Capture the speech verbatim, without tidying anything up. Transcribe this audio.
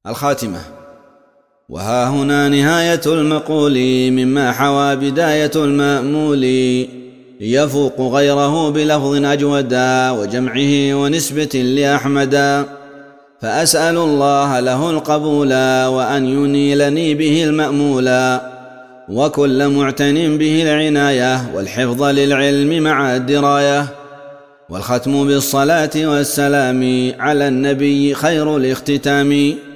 الخاتمة. وها هنا نهاية المقول مما حوى بداية المأمول، يفوق غيره بلفظ أجودا وجمعه ونسبة لأحمدا، فأسأل الله له القبول وأن ينيلني به المأمولا، وكل معتن به العناية والحفظ للعلم مع الدراية، والختم بالصلاة والسلام على النبي خير الاختتام.